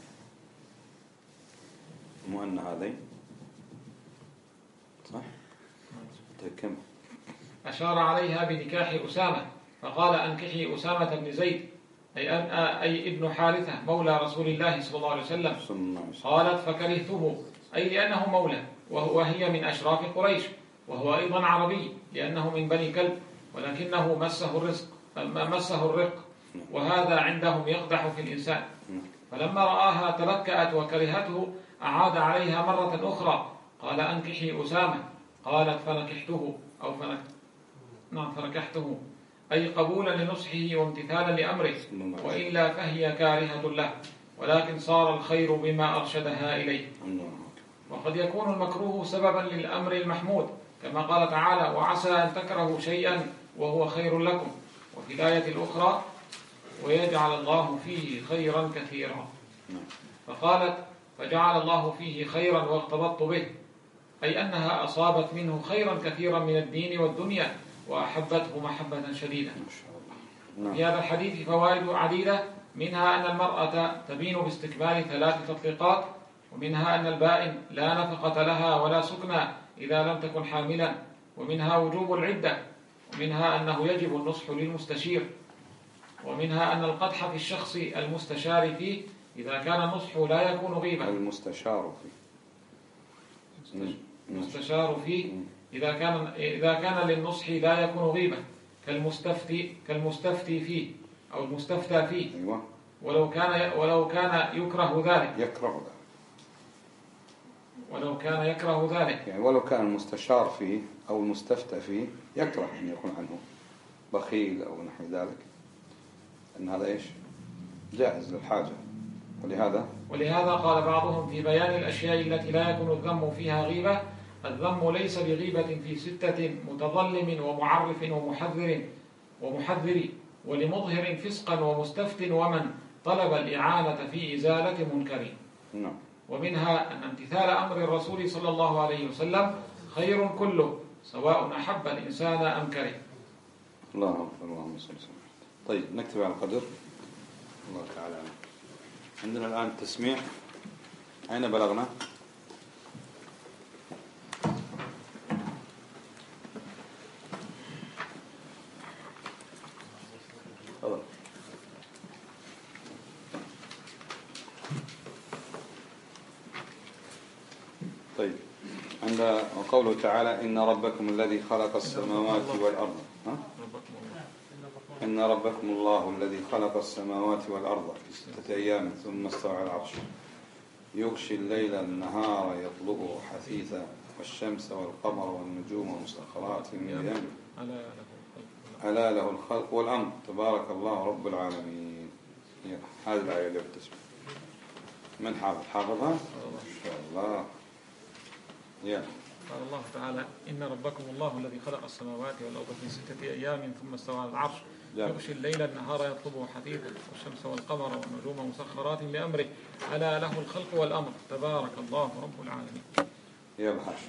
مو أن هذين صح؟ طيب كم
أشار عليها بنكاح أسامة فقال أنكحي أسامة بن زيد أي, أي ابن حارثة مولى رسول الله صلى الله عليه وسلم. قالت فكرهته أي لأنه مولى وهي من أشراف قريش، وهو أيضا عربي لأنه من بني كلب، ولكنه مسه الرزق مسه الرق، وهذا عندهم يقدح في الإنسان. فلما رآها تلكأت وكرهته أعاد عليها مرة أخرى قال أنكحي أسامة. قالت فنكحته أو فنك... نعم فنكحته أي قبولا لنصحه وامتثالا لأمره، وإلا فهي كارهة له، ولكن صار الخير بما أرشدها إليه. وقد يكون المكروه سببا للأمر المحمود كما قال تعالى وعسى أن تكرهوا شيئا وهو خير لكم، وفي الآية الأخرى ويجعل الله فيه خيرا كثيرا. فقالت فجعل الله فيه خيرا واغتبطت به، أي أنها أصابت منه خيرا كثيرا من الدين والدنيا وأحبته محبة شديدة. في هذا الحديث فوائد عديدة، منها أن المرأة تبين باستكمال ثلاث تطليقات، ومنها أن البائن لا نفقة لها ولا سكنى إذا لم تكن حاملا، ومنها وجوب العدة، ومنها أنه يجب النصح للمستشير، ومنها أن القدح في الشخص المستشار فيه إذا كان النصح لا يكون غيبة.
المستشار فيه
المستشار فيه إذا كان إذا كان للنصح لا يكون غيبة كالمستفتي كالمستفتي فيه أو المستفتى فيه.
أيوة.
ولو كان ولو كان يكره ذلك
يكره ذلك
ولو كان يكره ذلك
يعني ولو كان المستشار فيه أو المستفتى فيه يكره أن يكون عنه بخيل أو نحو ذلك، أن هذا إيش جائز للحاجة. ولهذا
ولهذا قال بعضهم في بيان الأشياء التي لا يكون الذم فيها غيبة: الذم ليس بغيبة في ستة متظلم ومعرف ومحذر ومحذر ولمظهر فسقا ومستفت ومن طلب الإعانة في إزالة منكر.
نعم.
ومنها أن امتثال أمر الرسول صلى الله عليه وسلم خير كله سواء أحب الإنسان أم كره.
الله أكبر. اللهم صل وسلم. طيب نكتب على القدر. الله تعالى. عندنا الآن التسميع، أين بلغنا؟ تفضل. طيب عند قوله تعالى إن ربكم الذي خلق السماوات والأرض. ها؟ إن ربكم الله الذي خلق السماوات والأرض في ستة أيام ثم استوى على العرش يغشي الليل النهار يطلبه حثيثا والشمس والقمر والنجوم مسخرات بأمره ألا له الخلق والأمر تبارك الله رب العالمين. هذه الآية اللي بتسمع من حافظ حافظها إن شاء الله. يلا.
قال الله تعالى إن ربكم الله الذي خلق السماوات والأرض في ستة أيام ثم استوى على العرش يغشي الليل النهار يطلبه حثيثا والشمس والقمر والنجوم مسخرات بأمره ألا له الخلق والأمر تبارك الله رب العالمين.
يلا حاش.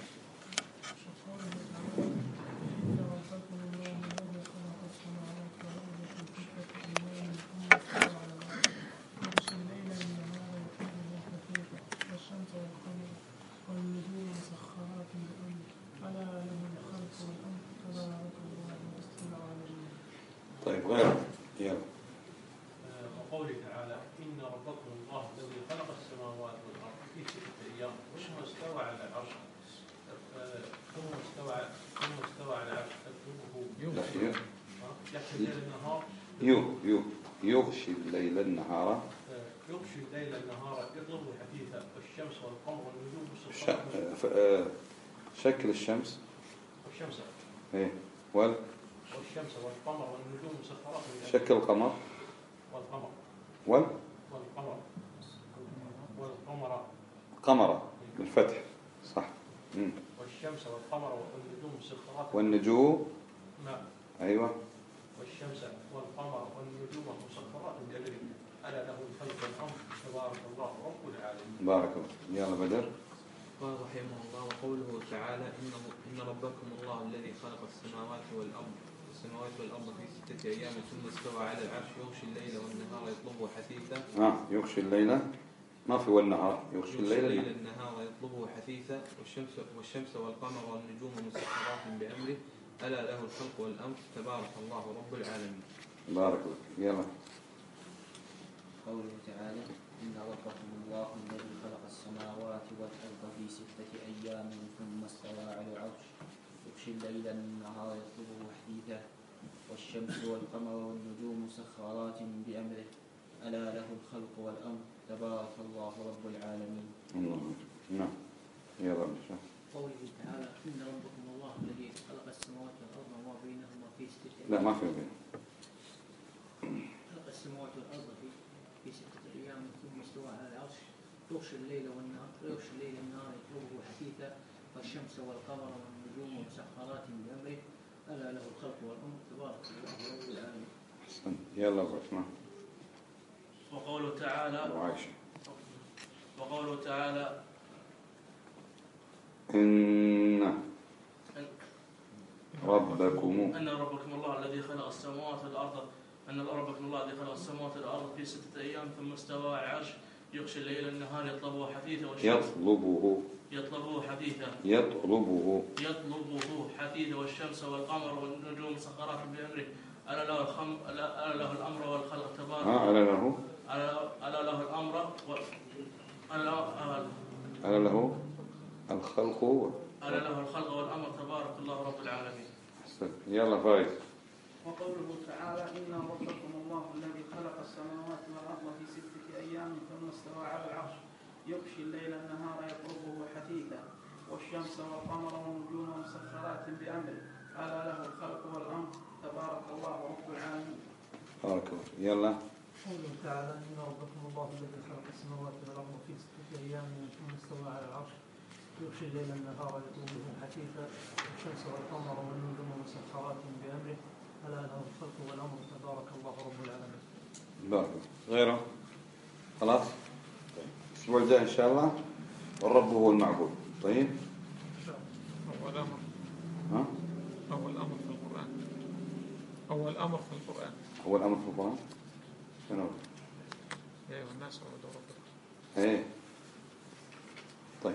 طيب غير يلا.
وقوله تعالى إن ربكم الله الذي خلق السماوات والأرض في ستة أيام ثم استوى على العرش ثم استوى ثم استوى على العرش تكتبه يغشي الليل النهار
يو يو يغشي الليل النهار
يغشي الليل النهار يطلبه حثيثا والشمس والقمر والنجوم مسخرات.
شكل الشمس
والشمس
ايه وال
والشمس والقمر والنجوم مسخرات.
شكل القمر
والقمر
وال
والقمر والقمر
قمر بالفتح صح. مم.
والشمس والقمر والنجوم مسخرات.
والنجوم
نعم
ايوه.
والشمس والقمر والنجوم مسخرات بأمره ألا له الخلق والأمر تبارك الله رب العالمين.
بارك الله. يلا بدر.
قال رحمه الله وقوله تعالى إنه إن ربكم الله الذي خلق السماوات والأرض السماوات والأرض في ستة أيام ثم استوى على العرش يغشي الليل والنهار يطلبه حثيثا.
آه يغشي الليل ما في والنهار يغشي
يغشي
الليل
الليل
النهار.
النهار يطلبه حثيثا والشمس والشمس والقمر والنجوم مسخرات بأمره ألا له الخلق والأمر تبارك الله رب العالمين.
بارك الله. يلا.
قوله تعالى إن ربكم الله الذي خلق السماوات والأرض في ستة أيام ثم استوى على العرش يغشي الليل النهار يطلبه حثيثا والشمس والقمر والنجوم مسخرات بأمره ألا له الخلق والأمر تبارك الله رب العالمين.
الله. نعم. يلا نشوف.
قوله تعالى إن ربكم الله الذي خلق السماوات والأرض وما بينهما في ستة أيام.
لا ما في بين.
خلق السماوات والأرض في في ستة أيام ثم استوى على العرش يغشي الليل والنهار يغشي الليل النهار يطلبه حثيثا والشمس والقمر والنجوم مسخرات بأمره ألا له الخلق والأمر تبارك الله رب العالمين.
أحسن. يلا اسمع.
وقوله تعالى
وعائشة.
وقوله تعالى
إن ربكم
أن ربكم الله الذي خلق السماوات والأرض أن ربكم الله الذي خلق السماوات والأرض في ستة أيام ثم استوى على العرش يغشي الليل النهار يطلبه حثيثا والشمس
يطلبه
يطلبه حثيثا
يطلبه
يطلبه حثيثا والشمس والقمر والنجوم مسخرات بأمره ألا له الخم ألا له الأمر والخلق تبارك
ها ألا له
ألا ألا له الأمر و ألا
ألا له الخلق.
ألا له الخلق والأمر تبارك الله رب العالمين.
أحسن. يلا فايز.
وقوله تعالى إن ربكم الله الذي خلق السماوات والأرض في ستة أيام ثم استوى على العرش يغشي الليل النهار يطلبه حثيثا والشمس والقمر والنجوم مسخرات بأمره ألا له الخلق والأمر تبارك الله رب العالمين.
بارك الله. يلا.
قوله تعالى إن ربكم الله الذي خلق السماوات والأرض في ستة أيام ثم استوى على العرش يغشي الليل النهار يطلبه حثيثا والشمس والقمر والنجوم مسخرات بأمره ألا له الخلق والأمر تبارك الله رب العالمين.
بارك الله. غيره. خلاص. الأسبوع الجاي إن شاء الله. والرب هو المعبود. طيب.
أول أمر
ها؟
أول أمر في القرآن أول أمر في القرآن
هو الأمر في القرآن. شنو؟
يا أيها الناس اعبدوا ربكم.
إيه. طيب.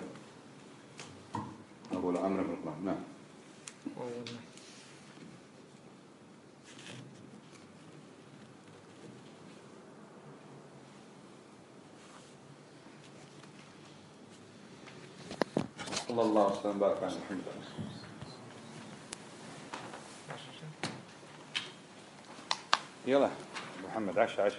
أول أمر في القرآن. نعم.
وأول نهي.
صلى الله عليه وسلم بارك على محمد. يلا محمد عشا عشا.